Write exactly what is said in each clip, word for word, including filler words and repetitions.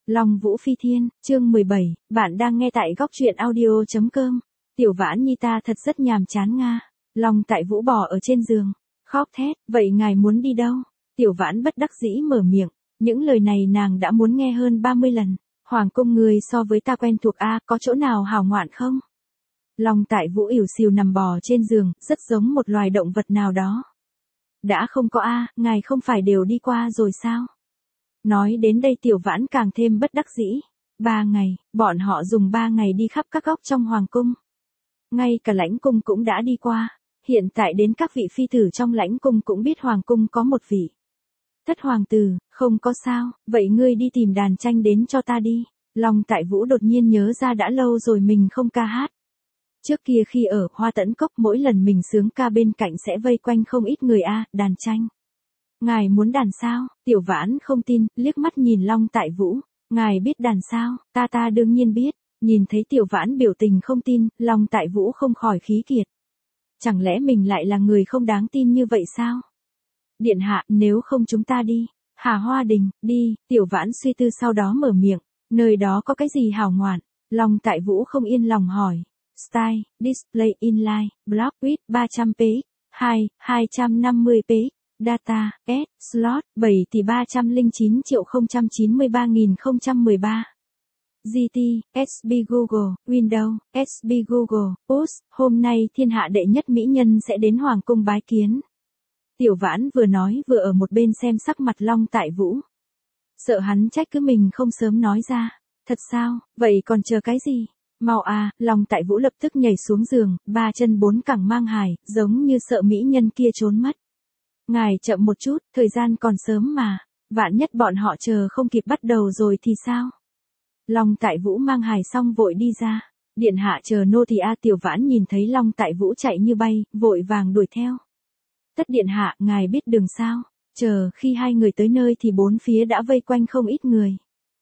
Long Vũ Phi Thiên, chương mười bảy, bạn đang nghe tại góc truyện audio.com. Tiểu Vãn Nhi ta thật rất nhàm chán nga. Long Tại Vũ bò ở trên giường, khóc thét, vậy ngài muốn đi đâu? Tiểu Vãn bất đắc dĩ mở miệng, những lời này nàng đã muốn nghe hơn ba mươi lần. Hoàng cung người so với ta quen thuộc a, có chỗ nào hào ngoạn không? Long Tại Vũ ỉu xìu nằm bò trên giường, rất giống một loài động vật nào đó. Đã không có a, ngài không phải đều đi qua rồi sao? Nói đến đây Tiểu Vãn càng thêm bất đắc dĩ. Ba ngày, bọn họ dùng ba ngày đi khắp các góc trong hoàng cung. Ngay cả lãnh cung cũng đã đi qua. Hiện tại đến các vị phi tử trong lãnh cung cũng biết hoàng cung có một vị thất hoàng tử, không có sao, vậy ngươi đi tìm đàn tranh đến cho ta đi. Long Tại Vũ đột nhiên nhớ ra đã lâu rồi mình không ca hát. Trước kia khi ở Hoa Tẫn Cốc mỗi lần mình sướng ca bên cạnh sẽ vây quanh không ít người a, đàn tranh. Ngài muốn đàn sao? Tiểu Vãn không tin, liếc mắt nhìn Long Tại Vũ. Ngài biết đàn sao? Ta ta đương nhiên biết. Nhìn thấy Tiểu Vãn biểu tình không tin, Long Tại Vũ không khỏi khí kiệt. Chẳng lẽ mình lại là người không đáng tin như vậy sao? Điện hạ, nếu không chúng ta đi. Hà Hoa Đình, đi. Tiểu Vãn suy tư sau đó mở miệng. Nơi đó có cái gì hào ngoạn? Long Tại Vũ không yên lòng hỏi. Style, Display Inline, Block Width ba trăm px, hai, hai trăm năm mươi px. Data, S, Slot, bảy tỷ ba trăm lẻ chín triệu không trăm chín mươi ba nghìn không trăm mười ba. giê tê, ét bê Google, Windows, ét bê Google, Post, hôm nay thiên hạ đệ nhất mỹ nhân sẽ đến Hoàng cung bái kiến. Tiểu Vãn vừa nói vừa ở một bên xem sắc mặt Long Tại Vũ. Sợ hắn trách cứ mình không sớm nói ra. Thật sao, vậy còn chờ cái gì? Mau à, Long Tại Vũ lập tức nhảy xuống giường, ba chân bốn cẳng mang hài, giống như sợ mỹ nhân kia trốn mất. Ngài chậm một chút, thời gian còn sớm mà, vạn nhất bọn họ chờ không kịp bắt đầu rồi thì sao? Long Tại Vũ mang hài xong vội đi ra, điện hạ chờ nô thì a. Tiểu Vãn nhìn thấy Long Tại Vũ chạy như bay, vội vàng đuổi theo. Tất điện hạ, ngài biết đường sao? Chờ khi hai người tới nơi thì bốn phía đã vây quanh không ít người.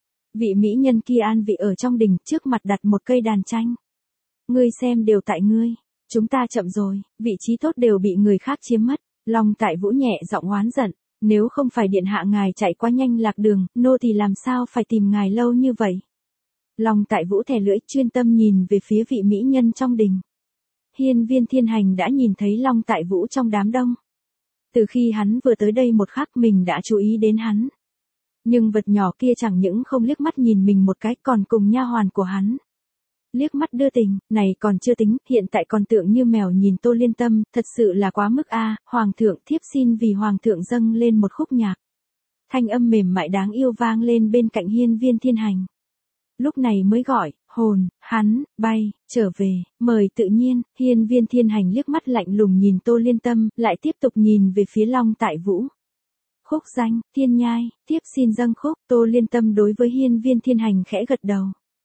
Vị mỹ nhân kia an vị ở trong đình, trước mặt đặt một cây đàn tranh. Ngươi xem đều tại ngươi, chúng ta chậm rồi, vị trí tốt đều bị người khác chiếm mất. Long Tại Vũ nhẹ giọng oán giận, nếu không phải điện hạ ngài chạy quá nhanh lạc đường, nô thì làm sao phải tìm ngài lâu như vậy. Long Tại Vũ thè lưỡi chuyên tâm nhìn về phía vị mỹ nhân trong đình. Hiên Viên Thiên Hành đã nhìn thấy Long Tại Vũ trong đám đông. Từ khi hắn vừa tới đây một khắc mình đã chú ý đến hắn. Nhưng vật nhỏ kia chẳng những không liếc mắt nhìn mình một cái còn cùng nha hoàn của hắn. Liếc mắt đưa tình, này còn chưa tính, hiện tại còn tượng như mèo nhìn Tô Liên Tâm, thật sự là quá mức a. Hoàng thượng thiếp xin vì hoàng thượng dâng lên một khúc nhạc. Thanh âm mềm mại đáng yêu vang lên bên cạnh Hiên Viên Thiên Hành. Lúc này mới gọi, hồn, hắn, bay, trở về, mời tự nhiên. Hiên Viên Thiên Hành liếc mắt lạnh lùng nhìn Tô Liên Tâm, lại tiếp tục nhìn về phía Long Tại Vũ. Khúc danh, Thiên Nhai, tiếp xin dâng khúc. Tô Liên Tâm đối với Hiên Viên Thiên Hành khẽ gật đầu.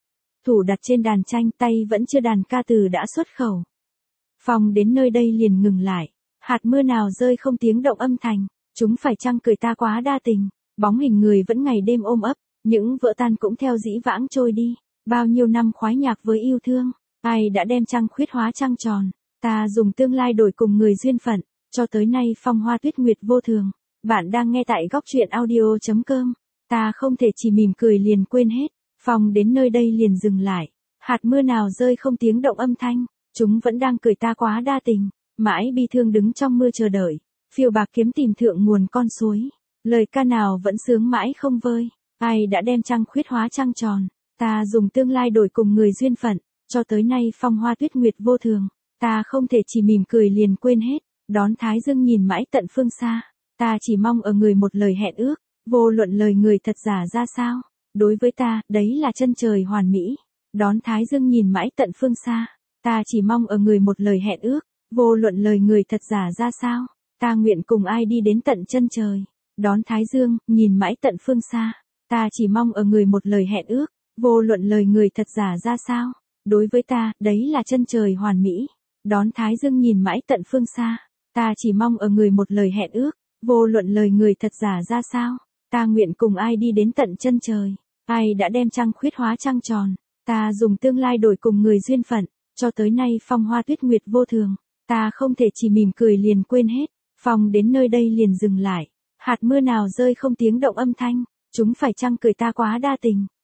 Thủ đặt trên đàn tranh, tay vẫn chưa đàn ca từ đã xuất khẩu. Phòng đến nơi đây liền ngừng lại. Hạt mưa nào rơi không tiếng động âm thanh. Chúng phải chăng cười ta quá đa tình. Bóng hình người vẫn ngày đêm ôm ấp. Những vỡ tan cũng theo dĩ vãng trôi đi. Bao nhiêu năm khoái nhạc với yêu thương. Ai đã đem trăng khuyết hóa trăng tròn. Ta dùng tương lai đổi cùng người duyên phận. Cho tới nay phong hoa tuyết nguyệt vô thường. Bạn đang nghe tại góc truyện audio.com. Ta không thể chỉ mỉm cười liền quên hết. Phòng đến nơi đây liền dừng lại. Hạt mưa nào rơi không tiếng động âm thanh. Chúng vẫn đang cười ta quá đa tình. Mãi bi thương đứng trong mưa chờ đợi. Phiêu bạc kiếm tìm thượng nguồn con suối. Lời ca nào vẫn sướng mãi không vơi. Ai đã đem trăng khuyết hóa trăng tròn. Ta dùng tương lai đổi cùng người duyên phận. Cho tới nay phong hoa tuyết nguyệt vô thường. Ta không thể chỉ mỉm cười liền quên hết. Đón thái dương nhìn mãi tận phương xa. Ta chỉ mong ở người một lời hẹn ước. Vô luận lời người thật giả ra sao. Đối với ta, đấy là chân trời hoàn mỹ. Đón thái dương nhìn mãi tận phương xa. Ta chỉ mong ở người một lời hẹn ước. Vô luận lời người thật giả ra sao. Ta nguyện cùng ai đi đến tận chân trời. Đón thái dương, nhìn mãi tận phương xa. Ta chỉ mong ở người một lời hẹn ước. Vô luận lời người thật giả ra sao. Đối với ta, đấy là chân trời hoàn mỹ. Đón thái dương nhìn mãi tận phương xa. Ta chỉ mong ở người một lời hẹn ước. Vô luận lời người thật giả ra sao. Ta nguyện cùng ai đi đến tận chân trời. Ai đã đem trăng khuyết hóa trăng tròn. Ta dùng tương lai đổi cùng người duyên phận. Cho tới nay phong hoa tuyết nguyệt vô thường. Ta không thể chỉ mỉm cười liền quên hết. Phòng đến nơi đây liền dừng lại. Hạt mưa nào rơi không tiếng động âm thanh. Chúng phải chăng cười ta quá đa tình.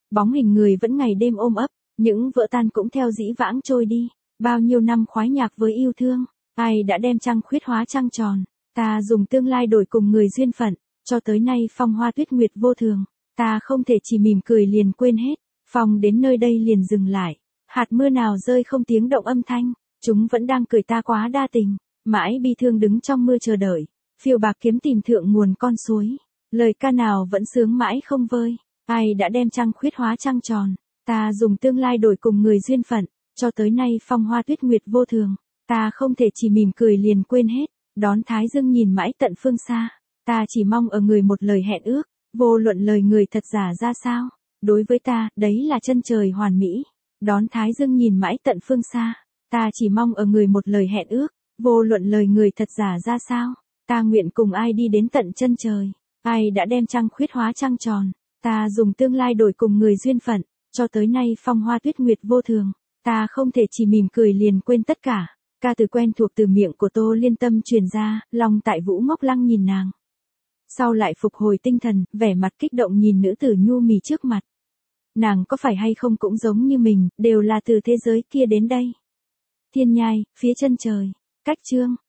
Bóng hình người vẫn ngày đêm ôm ấp, những vỡ tan cũng theo dĩ vãng trôi đi. Bao nhiêu năm khoái nhạc với yêu thương, ai đã đem trăng khuyết hóa trăng tròn, ta dùng tương lai đổi cùng người duyên phận, cho tới nay phong hoa tuyết nguyệt vô thường, ta không thể chỉ mỉm cười liền quên hết, phong đến nơi đây liền dừng lại, hạt mưa nào rơi không tiếng động âm thanh, chúng vẫn đang cười ta quá đa tình, mãi bi thương đứng trong mưa chờ đợi, phiêu bạc kiếm tìm thượng nguồn con suối, lời ca nào vẫn sướng mãi không vơi, ai đã đem trăng khuyết hóa trăng tròn, ta dùng tương lai đổi cùng người duyên phận, cho tới nay phong hoa tuyết nguyệt vô thường, ta không thể chỉ mỉm cười liền quên hết, đón thái dương nhìn mãi tận phương xa, ta chỉ mong ở người một lời hẹn ước, vô luận lời người thật giả ra sao, đối với ta, đấy là chân trời hoàn mỹ, đón thái dương nhìn mãi tận phương xa, ta chỉ mong ở người một lời hẹn ước, vô luận lời người thật giả ra sao, ta nguyện cùng ai đi đến tận chân trời, ai đã đem trăng khuyết hóa trăng tròn, ta dùng tương lai đổi cùng người duyên phận, cho tới nay phong hoa tuyết nguyệt vô thường, ta không thể chỉ mỉm cười liền quên tất cả. Ca từ quen thuộc từ miệng của Tô Liên Tâm truyền ra, lòng tại Vũ ngốc lăng nhìn nàng. Sau lại phục hồi tinh thần, vẻ mặt kích động nhìn nữ tử nhu mì trước mặt. Nàng có phải hay không cũng giống như mình, đều là từ thế giới kia đến đây. Thiên nhai, phía chân trời, cách chương.